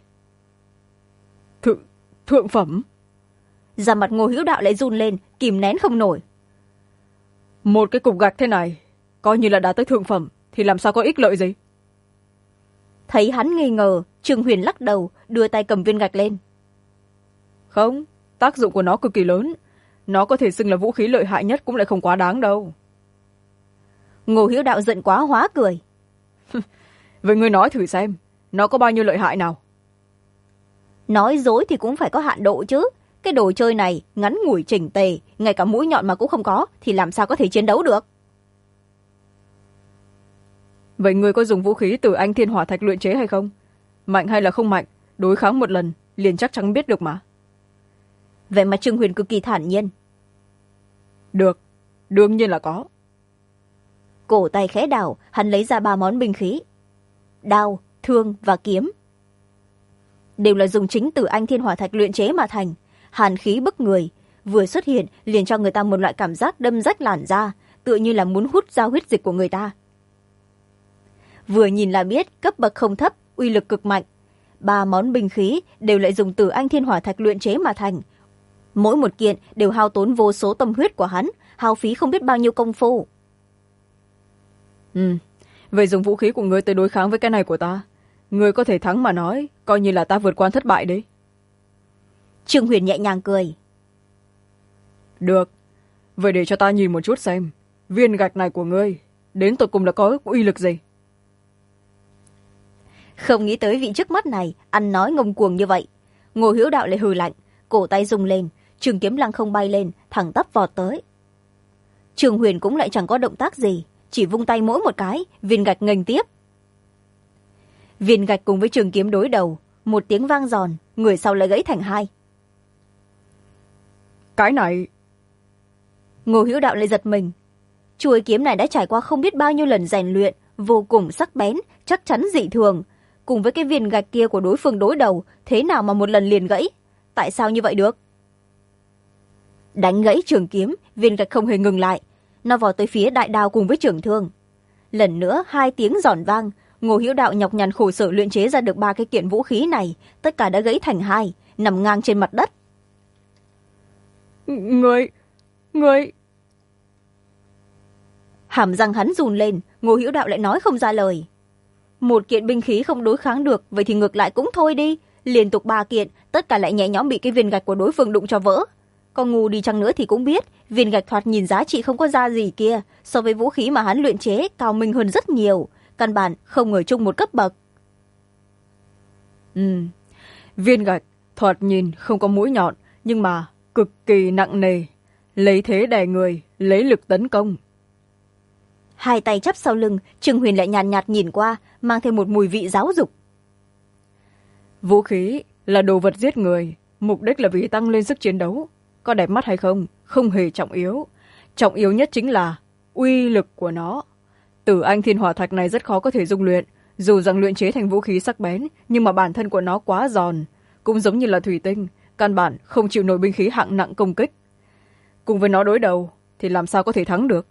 Thượng phẩm? Da mặt Ngô Hữu Đạo lại run lên, kìm nén không nổi. Một cái cục gạch thế này, coi như là đạt tới thượng phẩm, thì làm sao có ích lợi gì? Thấy hắn nghi ngờ, Trương Huyền lắc đầu, đưa tay cầm viên gạch lên. Không, tác dụng của nó cực kỳ lớn. Nó có thể xưng là vũ khí lợi hại nhất cũng lại không quá đáng đâu. Ngô Hữu Đạo giận quá hóa cười. Vậy ngươi nói thử xem, nó có bao nhiêu lợi hại nào? Nói dối thì cũng phải có hạn độ chứ. Cái đồ chơi này ngắn ngủi chỉnh tề, ngay cả mũi nhọn mà cũng không có, thì làm sao có thể chiến đấu được? Vậy ngươi có dùng vũ khí Tử Anh Thiên Hỏa Thạch luyện chế hay không? Mạnh hay là không mạnh, đối kháng một lần, liền chắc chắn biết được mà. Vậy mà Trương Huyền cực kỳ thản nhiên. Được, đương nhiên là có. Cổ tay khẽ đảo, hắn lấy ra 3 món binh khí. Đao, thương và kiếm. Đều là dùng chính Tử Anh Thiên Hỏa Thạch luyện chế mà thành, hàn khí bức người, vừa xuất hiện liền cho người ta một loại cảm giác đâm rách làn da, tựa như là muốn hút ra huyết dịch của người ta. Vừa nhìn là biết cấp bậc không thấp, uy lực cực mạnh. 3 món binh khí đều lại dùng Tử Anh Thiên Hỏa Thạch luyện chế mà thành. Mỗi một kiện đều hao tốn vô số tâm huyết của hắn, hao phí không biết bao nhiêu công phu. Vậy dùng vũ khí của ngươi tới đối kháng với cái này của ta, ngươi có thể thắng mà nói, coi như là ta vượt qua thất bại đấy. Trương Huyền nhẹ nhàng cười. Được, vậy để cho ta nhìn một chút xem, viên gạch này của ngươi, đến tột cùng là có uy lực gì? Không nghĩ tới vị trước mắt này, ăn nói ngông cuồng như vậy. Ngô Hữu Đạo lại hừ lạnh, cổ tay rung lên, trường kiếm lăng không bay lên, thẳng tắp vọt tới. Trương Huyền cũng lại chẳng có động tác gì, chỉ vung tay mỗi một cái, viên gạch nghênh tiếp. Viên gạch cùng với trường kiếm đối đầu, một tiếng vang giòn, người sau lại gãy thành 2. Cái này... Ngô Hữu Đạo lại giật mình. Chuôi kiếm này đã trải qua không biết bao nhiêu lần rèn luyện, vô cùng sắc bén, chắc chắn dị thường. cùng với cái viên gạch kia của đối phương đối đầu, thế nào mà một lần liền gãy? Tại sao như vậy được? Đánh gãy trường kiếm, viên gạch không hề ngừng lại. Nó vò tới phía đại đao cùng với trường thương. Lần nữa 2 tiếng giòn vang, Ngô Hữu Đạo nhọc nhằn khổ sở luyện chế ra được 3 cái kiện vũ khí này, tất cả đã gãy thành 2, nằm ngang trên mặt đất. Người... Hàm răng hắn run lên, Ngô Hữu Đạo lại nói không ra lời. Một kiện binh khí không đối kháng được, vậy thì ngược lại cũng thôi đi. Liên tục 3 kiện, tất cả lại nhẹ nhõm bị cái viên gạch của đối phương đụng cho vỡ. Còn ngu đi chăng nữa thì cũng biết, viên gạch thoạt nhìn giá trị không có ra gì kia, so với vũ khí mà hắn luyện chế cao minh hơn rất nhiều, căn bản không ở chung một cấp bậc. Viên gạch thoạt nhìn không có mũi nhọn, nhưng mà cực kỳ nặng nề, lấy thế đè người, lấy lực tấn công. 2 tay chắp sau lưng, Trương Huyền lại nhàn nhạt nhìn qua, mang thêm một mùi vị giáo dục. Vũ khí là đồ vật giết người, mục đích là vì tăng lên sức chiến đấu. Có đẹp mắt hay không, không hề trọng yếu. Trọng yếu nhất chính là uy lực của nó. Tử Anh Thiên Hỏa Thạch này rất khó có thể dung luyện, dù rằng luyện chế thành vũ khí sắc bén, nhưng mà bản thân của nó quá giòn, cũng giống như là thủy tinh, căn bản không chịu nổi binh khí hạng nặng công kích. Cùng với nó đối đầu thì làm sao có thể thắng được?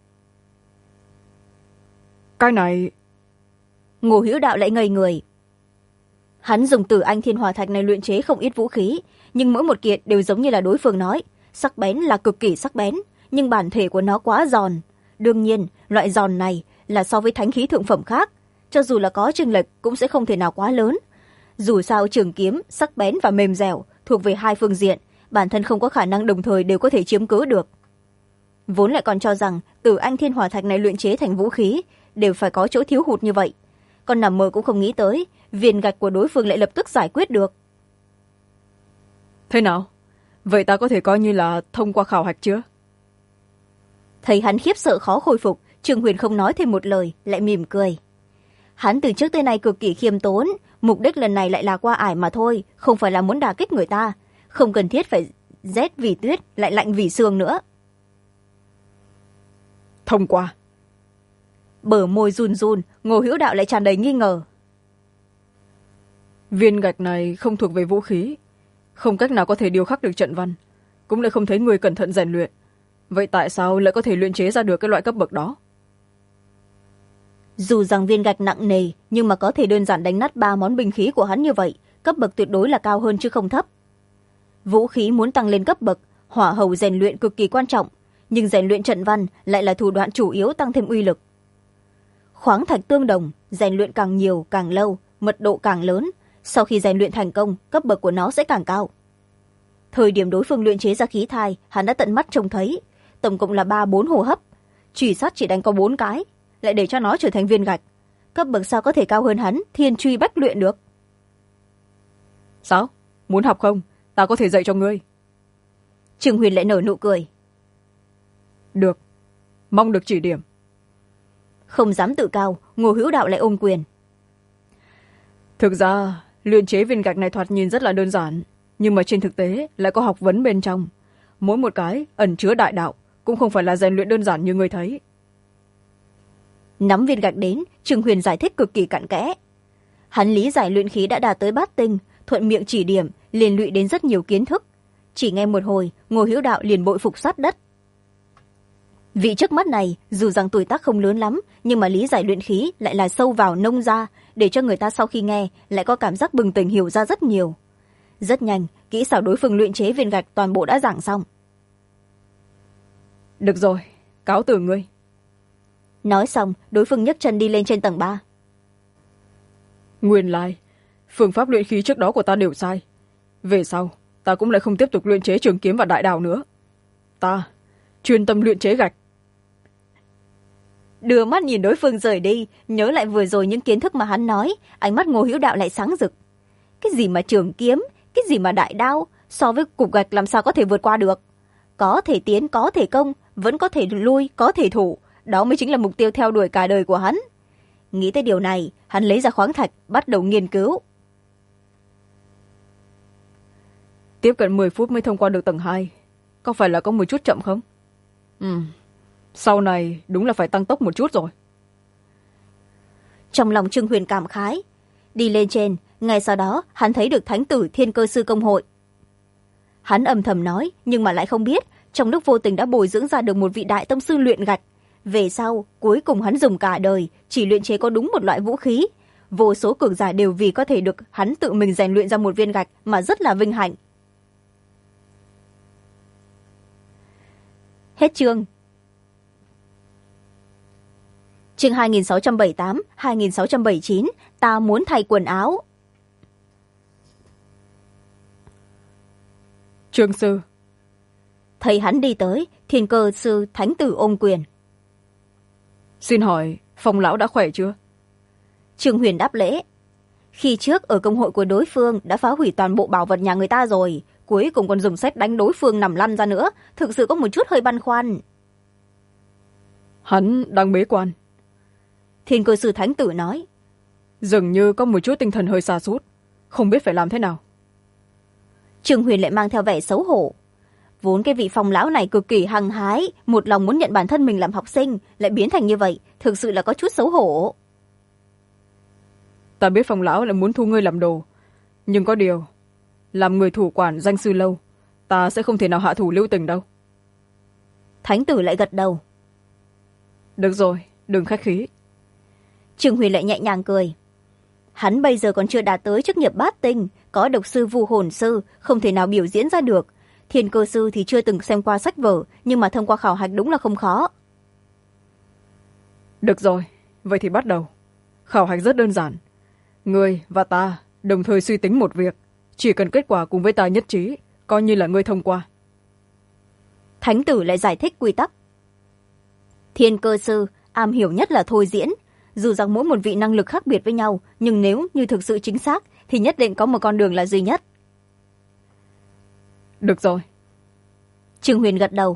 Cái này... Ngô Hữu Đạo lại ngây người. Hắn dùng Tử Anh Thiên Hỏa Thạch này luyện chế không ít vũ khí, nhưng mỗi một kiện đều giống như là đối phương nói, sắc bén là cực kỳ sắc bén, nhưng bản thể của nó quá giòn. Đương nhiên, loại giòn này là so với thánh khí thượng phẩm khác, cho dù là có chênh lệch cũng sẽ không thể nào quá lớn. Dù sao trường kiếm, sắc bén và mềm dẻo thuộc về 2 phương diện, bản thân không có khả năng đồng thời đều có thể chiếm cứ được. Vốn lại còn cho rằng Tử Anh Thiên Hỏa Thạch này luyện chế thành vũ khí đều phải có chỗ thiếu hụt như vậy, còn nằm mơ cũng không nghĩ tới viên gạch của đối phương lại lập tức giải quyết được. Thế nào? Vậy ta có thể coi như là thông qua khảo hạch chưa? Thấy hắn khiếp sợ khó khôi phục, Trương Huyền không nói thêm một lời, lại mỉm cười. Hắn từ trước tới nay cực kỳ khiêm tốn, mục đích lần này lại là qua ải mà thôi, không phải là muốn đả kích người ta, không cần thiết phải rét vì tuyết lại lạnh vì sương nữa. Thông qua. Bờ môi run run, Ngô Hữu Đạo lại tràn đầy nghi ngờ. Viên gạch này không thuộc về vũ khí, không cách nào có thể điêu khắc được trận văn, cũng lại không thấy người cẩn thận rèn luyện. Vậy tại sao lại có thể luyện chế ra được cái loại cấp bậc đó? Dù rằng viên gạch nặng nề, nhưng mà có thể đơn giản đánh nát 3 món binh khí của hắn như vậy, cấp bậc tuyệt đối là cao hơn chứ không thấp. Vũ khí muốn tăng lên cấp bậc, hỏa hầu rèn luyện cực kỳ quan trọng, nhưng rèn luyện trận văn lại là thủ đoạn chủ yếu tăng thêm uy lực. Khoáng thạch tương đồng, rèn luyện càng nhiều càng lâu, mật độ càng lớn, sau khi rèn luyện thành công, cấp bậc của nó sẽ càng cao. Thời điểm đối phương luyện chế ra khí thai, hắn đã tận mắt trông thấy, tổng cộng là 3-4 hô hấp, chùy sắt chỉ đánh có 4 cái, lại để cho nó trở thành viên gạch, cấp bậc sao có thể cao hơn hắn thiên truy bách luyện được? Sao? Muốn học không? Ta có thể dạy cho ngươi. Trương Huyền lại nở nụ cười. Được, mong được chỉ điểm. Không dám tự cao, Ngô Hữu Đạo lại ôm quyền. Thực ra luyện chế viên gạch này thoạt nhìn rất là đơn giản, nhưng mà trên thực tế lại có học vấn bên trong, mỗi một cái ẩn chứa đại đạo, cũng không phải là rèn luyện đơn giản như ngươi thấy. Nắm viên gạch đến, Trương Huyền giải thích cực kỳ cặn kẽ. Hắn lý giải luyện khí đã đạt tới bát tinh, thuận miệng chỉ điểm, liền lụy đến rất nhiều kiến thức. Chỉ nghe một hồi, Ngô Hữu Đạo liền bội phục sát đất. Vị trước mắt này, dù rằng tuổi tác không lớn lắm, nhưng mà lý giải luyện khí lại là sâu vào nông ra, để cho người ta sau khi nghe lại có cảm giác bừng tỉnh hiểu ra rất nhiều. Rất nhanh, kỹ xảo đối phương luyện chế viên gạch toàn bộ đã giảng xong. Được rồi, cáo từ ngươi. Nói xong, đối phương nhấc chân đi lên trên tầng 3. Nguyên lai, phương pháp luyện khí trước đó của ta đều sai. Về sau, ta cũng lại không tiếp tục luyện chế trường kiếm và đại đao nữa. Ta chuyên tâm luyện chế gạch. Đưa mắt nhìn đối phương rời đi, nhớ lại vừa rồi những kiến thức mà hắn nói, ánh mắt Ngô Hữu Đạo lại sáng rực. Cái gì mà trường kiếm, cái gì mà đại đao, so với cục gạch làm sao có thể vượt qua được? Có thể tiến, có thể công, vẫn có thể lui, có thể thủ, đó mới chính là mục tiêu theo đuổi cả đời của hắn. Nghĩ tới điều này, hắn lấy ra khoáng thạch, bắt đầu nghiên cứu. Tiếp cận 10 phút mới thông qua được tầng 2. Có phải là có một chút chậm không? Sau này đúng là phải tăng tốc một chút rồi. Trong lòng Trương Huyền cảm khái, đi lên trên. Ngay sau đó hắn thấy được thánh tử Thiên Cơ Sư Công Hội. Hắn âm thầm nói, nhưng mà lại không biết trong lúc vô tình đã bồi dưỡng ra được một vị đại tông sư luyện gạch. Về sau cuối cùng hắn dùng cả đời chỉ luyện chế có đúng một loại vũ khí. Vô số cường giả đều vì có thể được hắn tự mình rèn luyện ra một viên gạch mà rất là vinh hạnh. Hết chương. Chương 2678, 2679, ta muốn thay quần áo. Trương sư. Thấy hắn đi tới, Thiên Cơ Sư thánh tử ôm quyền. Xin hỏi Phong lão đã khỏe chưa? Trương Huyền đáp lễ. Khi trước ở công hội của đối phương đã phá hủy toàn bộ bảo vật nhà người ta rồi, cuối cùng còn dùng sét đánh đối phương nằm lăn ra nữa, thực sự có một chút hơi băn khoăn. Hắn đang bế quan. Thiên Cơ Sư thánh tử nói. Dường như có một chút tinh thần hơi sa sút, không biết phải làm thế nào. Trương Huyền lại mang theo vẻ xấu hổ. Vốn cái vị Phong lão này cực kỳ hăng hái, một lòng muốn nhận bản thân mình làm học sinh, lại biến thành như vậy, thực sự là có chút xấu hổ. Ta biết Phong lão lại muốn thu ngươi làm đồ, nhưng có điều, làm người thủ quản danh sư lâu, ta sẽ không thể nào hạ thủ lưu tình đâu. Thánh tử lại gật đầu. Được rồi, đừng khách khí. Trương Huyền lại nhẹ nhàng cười. Hắn bây giờ còn chưa đạt tới chức nghiệp bát tinh, có độc sư vu hồn sư, không thể nào biểu diễn ra được. Thiên Cơ Sư thì chưa từng xem qua sách vở, nhưng mà thông qua khảo hạch đúng là không khó. Được rồi, vậy thì bắt đầu. Khảo hạch rất đơn giản. Ngươi và ta đồng thời suy tính một việc, chỉ cần kết quả cùng với ta nhất trí, coi như là ngươi thông qua. Thánh tử lại giải thích quy tắc. Thiên Cơ Sư am hiểu nhất là thôi diễn. Dù rằng mỗi một vị năng lực khác biệt với nhau, nhưng nếu như thực sự chính xác thì nhất định có một con đường là duy nhất. Được rồi. Trương Huyền gật đầu.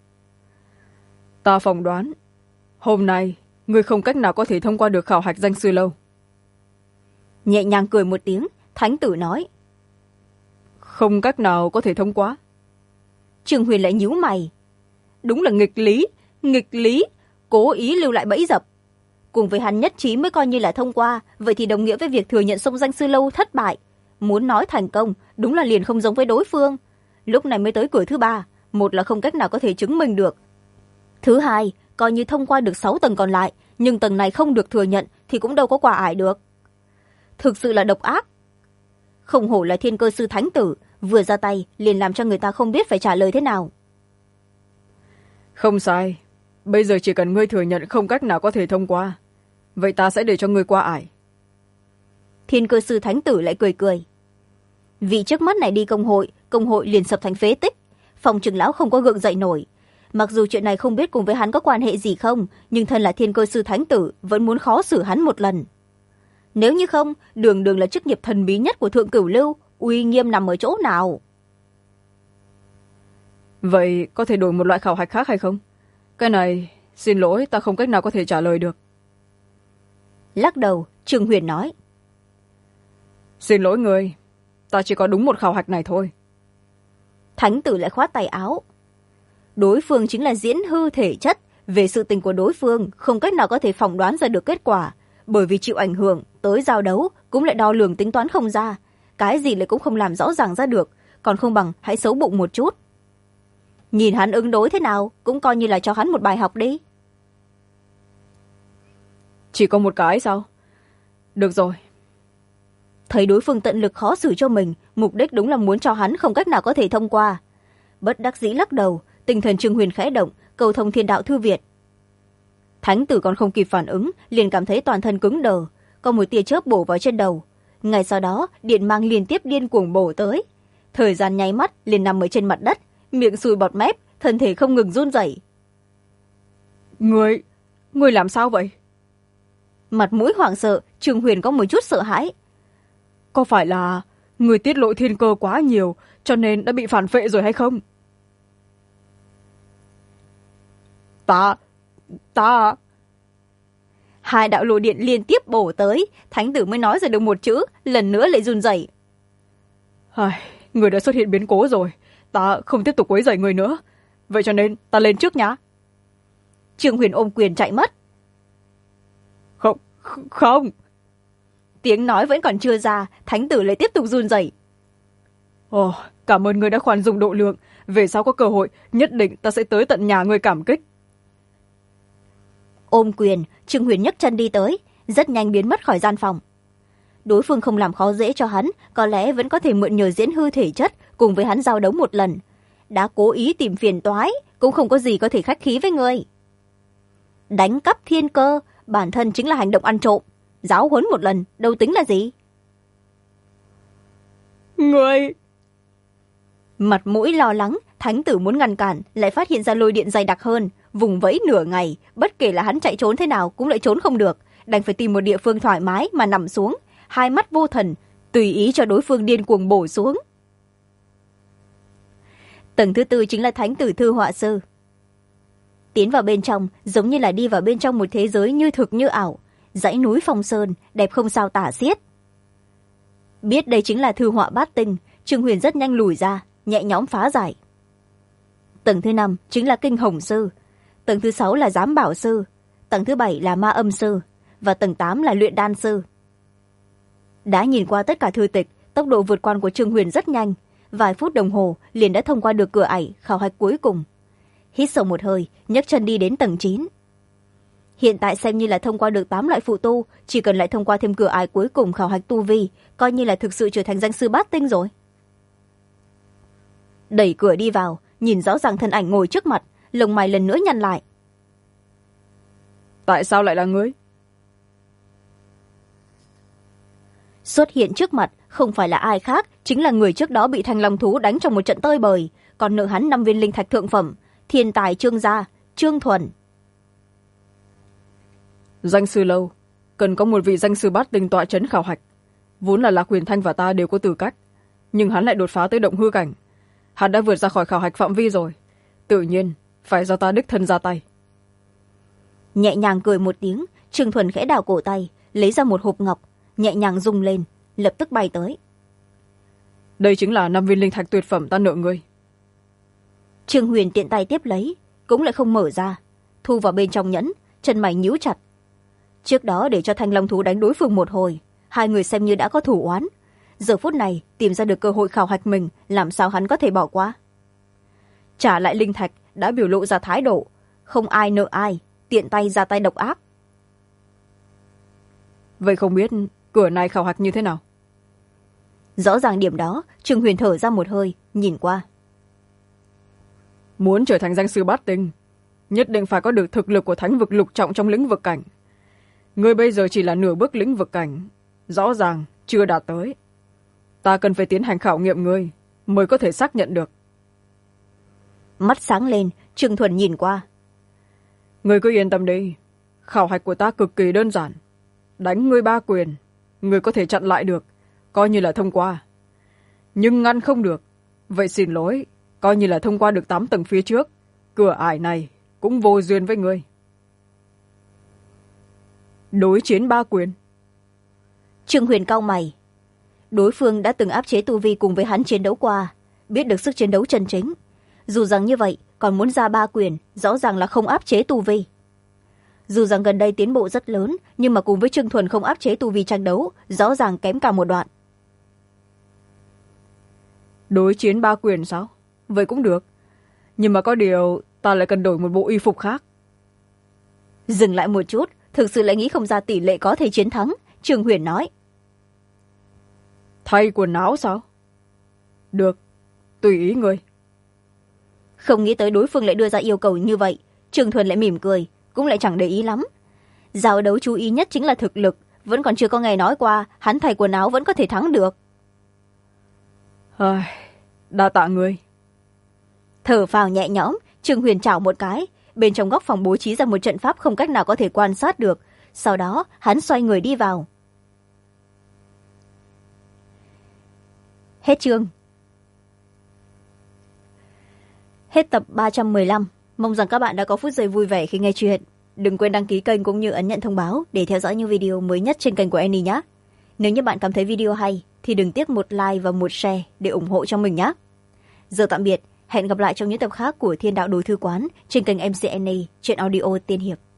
Ta phỏng đoán, hôm nay ngươi không cách nào có thể thông qua được khảo hạch danh sư lâu. Nhẹ nhàng cười một tiếng, thánh tử nói. Không cách nào có thể thông qua. Trương Huyền lại nhíu mày. Đúng là nghịch lý, cố ý lưu lại bẫy dập. Cùng với hắn nhất trí mới coi như là thông qua, vậy thì đồng nghĩa với việc thừa nhận sông danh sư lâu thất bại. Muốn nói thành công, đúng là liền không giống với đối phương. Lúc này mới tới cửa thứ ba, một là không cách nào có thể chứng minh được. Thứ hai, coi như thông qua được 6 tầng còn lại, nhưng tầng này không được thừa nhận thì cũng đâu có quả ải được. Thực sự là độc ác. Không hổ là Thiên Cơ Sư thánh tử, vừa ra tay liền làm cho người ta không biết phải trả lời thế nào. Không sai, bây giờ chỉ cần ngươi thừa nhận không cách nào có thể thông qua, vậy ta sẽ để cho ngươi qua ải. Thiên Cơ Sư thánh tử lại cười cười. Vì trước mắt này đi công hội liền sập thành phế tích, Phong trưởng lão không có gượng dậy nổi. Mặc dù chuyện này không biết cùng với hắn có quan hệ gì không, nhưng thân là Thiên Cơ Sư thánh tử vẫn muốn khó xử hắn một lần. Nếu như không, đường đường là chức nghiệp thần bí nhất của Thượng Cửu Lưu, uy nghiêm nằm ở chỗ nào? Vậy có thể đổi một loại khảo hạch khác hay không? Cái này, xin lỗi, ta không cách nào có thể trả lời được. Lắc đầu, Trương Huyền nói. Xin lỗi người, ta chỉ có đúng một khảo hạch này thôi. Thánh tử lại khoát tay áo. Đối phương chính là diễn hư thể chất, về sự tình của đối phương không cách nào có thể phỏng đoán ra được kết quả, bởi vì chịu ảnh hưởng tới giao đấu cũng lại đo lường tính toán không ra, cái gì lại cũng không làm rõ ràng ra được, còn không bằng hãy xấu bụng một chút. Nhìn hắn ứng đối thế nào cũng coi như là cho hắn một bài học đi. Chỉ có một cái sao? Được rồi. Thấy đối phương tận lực khó xử cho mình, mục đích đúng là muốn cho hắn không cách nào có thể thông qua. Bất đắc dĩ lắc đầu, tinh thần Trương Huyền khẽ động, cầu thông Thiên Đạo Thư Viện. Thánh tử còn không kịp phản ứng, liền cảm thấy toàn thân cứng đờ, có một tia chớp bổ vào trên đầu. Ngay sau đó, điện mang liên tiếp điên cuồng bổ tới. Thời gian nháy mắt liền nằm ở trên mặt đất, miệng sùi bọt mép, thân thể không ngừng run rẩy. Ngươi làm sao vậy? Mặt mũi hoảng sợ, Trương Huyền có một chút sợ hãi. Có phải là người tiết lộ thiên cơ quá nhiều, cho nên đã bị phản phệ rồi hay không? Ta... Hai đạo lôi điện liên tiếp bổ tới, thánh tử mới nói ra được một chữ, lần nữa lại run rẩy. Người đã xuất hiện biến cố rồi, ta không tiếp tục quấy rầy người nữa, vậy cho nên ta lên trước nhá. Trương Huyền ôm quyền chạy mất. Không. tiếng nói vẫn còn chưa ra, thánh tử lại tiếp tục run rẩy. Ồ, cảm ơn ngươi đã khoan dung độ lượng, về sau có cơ hội nhất định ta sẽ tới tận nhà ngươi cảm kích. Ôm quyền, Trương Huyền nhấc chân đi tới, rất nhanh biến mất khỏi gian phòng. Đối phương không làm khó dễ cho hắn, có lẽ vẫn có thể mượn nhờ diễn hư thể chất cùng với hắn giao đấu một lần. Đã cố ý tìm phiền toái, cũng không có gì có thể khách khí với ngươi. Đánh cắp thiên cơ, bản thân chính là hành động ăn trộm. Giáo huấn một lần, đâu tính là gì. Ngươi... Mặt mũi lo lắng, thánh tử muốn ngăn cản, lại phát hiện ra lôi điện dày đặc hơn, vùng vẫy nửa ngày, bất kể là hắn chạy trốn thế nào cũng lại trốn không được, đành phải tìm một địa phương thoải mái mà nằm xuống, hai mắt vô thần, tùy ý cho đối phương điên cuồng bổ xuống. Tầng thứ tư chính là thánh tử thư họa sư. Tiến vào bên trong, giống như là đi vào bên trong một thế giới như thực như ảo, dãy núi phong sơn, đẹp không sao tả xiết. Biết đây chính là thư họa bát tinh, Trương Huyền rất nhanh lùi ra, nhẹ nhõm phá giải. Tầng thứ năm chính là kinh hồng sư, tầng thứ sáu là giám bảo sư, tầng thứ bảy là ma âm sư, và tầng 8 là luyện đan sư. Đã nhìn qua tất cả thư tịch, tốc độ vượt qua của Trương Huyền rất nhanh, vài phút đồng hồ liền đã thông qua được cửa ải khảo hạch cuối cùng. Hít sâu một hơi, nhấc chân đi đến tầng 9. Hiện tại xem như là thông qua được 8 loại phụ tu, chỉ cần lại thông qua thêm cửa ải cuối cùng khảo hạch tu vi, coi như là thực sự trở thành danh sư bát tinh rồi. Đẩy cửa đi vào, nhìn rõ ràng thân ảnh ngồi trước mặt, lông mày lần nữa nhăn lại. Tại sao lại là ngươi? Xuất hiện trước mặt không phải là ai khác, chính là người trước đó bị thanh long thú đánh trong một trận tơi bời, còn nợ hắn 5 viên linh thạch thượng phẩm, thiên tài Trương gia, Trương Thuần. Danh sư lâu, cần có một vị danh sư bát tinh tọa trấn khảo hạch. Vốn là Lạc Huyền Thanh và ta đều có tư cách, nhưng hắn lại đột phá tới động hư cảnh. Hắn đã vượt ra khỏi khảo hạch phạm vi rồi, tự nhiên phải do ta đích thân ra tay. Nhẹ nhàng cười một tiếng, Trương Thuần khẽ đào cổ tay, lấy ra một hộp ngọc, nhẹ nhàng rung lên, lập tức bay tới. Đây chính là 5 viên linh thạch tuyệt phẩm ta nợ ngươi. Trương Huyền tiện tay tiếp lấy, cũng lại không mở ra, thu vào bên trong nhẫn, chân mày nhíu chặt. Trước đó để cho thanh long thú đánh đối phương một hồi, hai người xem như đã có thủ oán. Giờ phút này tìm ra được cơ hội khảo hạch mình, làm sao hắn có thể bỏ qua. Trả lại linh thạch đã biểu lộ ra thái độ, không ai nợ ai, tiện tay ra tay độc ác. Vậy không biết cửa này khảo hạch như thế nào? Rõ ràng điểm đó, Trương Huyền thở ra một hơi, nhìn qua. Muốn trở thành danh sư bát tinh, nhất định phải có được thực lực của thánh vực lục trọng trong lĩnh vực cảnh. Ngươi bây giờ chỉ là nửa bước lĩnh vực cảnh, rõ ràng chưa đạt tới. Ta cần phải tiến hành khảo nghiệm ngươi mới có thể xác nhận được. Mắt sáng lên, Trương Thuần nhìn qua. Ngươi cứ yên tâm đi, khảo hạch của ta cực kỳ đơn giản. Đánh ngươi 3 quyền, ngươi có thể chặn lại được, coi như là thông qua. Nhưng ngăn không được, vậy xin lỗi, coi như là thông qua được 8 tầng phía trước, cửa ải này cũng vô duyên với ngươi. Đối chiến 3 quyền. Trương Huyền cau mày. Đối phương đã từng áp chế tu vi cùng với hắn chiến đấu qua, biết được sức chiến đấu chân chính. Dù rằng như vậy, còn muốn ra 3 quyền, rõ ràng là không áp chế tu vi. Dù rằng gần đây tiến bộ rất lớn, nhưng mà cùng với Trương Thuần không áp chế tu vi tranh đấu, rõ ràng kém cả một đoạn. Đối chiến 3 quyền sao? Vậy cũng được. Nhưng mà có điều, ta lại cần đổi một bộ y phục khác. Dừng lại một chút, thực sự lại nghĩ không ra tỷ lệ có thể chiến thắng, Trương Huyền nói. Thay quần áo sao? Được, tùy ý ngươi. Không nghĩ tới đối phương lại đưa ra yêu cầu như vậy, Trương Thuần lại mỉm cười, cũng lại chẳng để ý lắm. Giao đấu chú ý nhất chính là thực lực, vẫn còn chưa có nghe nói qua, hắn thay quần áo vẫn có thể thắng được. Đa tạ ngươi. Thở phào nhẹ nhõm, Trương Huyền chảo một cái, bên trong góc phòng bố trí ra một trận pháp không cách nào có thể quan sát được, sau đó hắn xoay người đi vào. Hết chương. Hết tập 315. Mong rằng các bạn đã có phút giây vui vẻ khi nghe chuyện. Đừng quên đăng ký kênh cũng như ấn nhận thông báo để theo dõi những video mới nhất trên kênh của Annie nhé. Nếu như bạn cảm thấy video hay thì đừng tiếc một like và một share để ủng hộ cho mình nhé. Giờ tạm biệt, hẹn gặp lại trong những tập khác của Thiên Đạo Đồ Thư Quán trên kênh MC Annie trên audio Tiên Hiệp.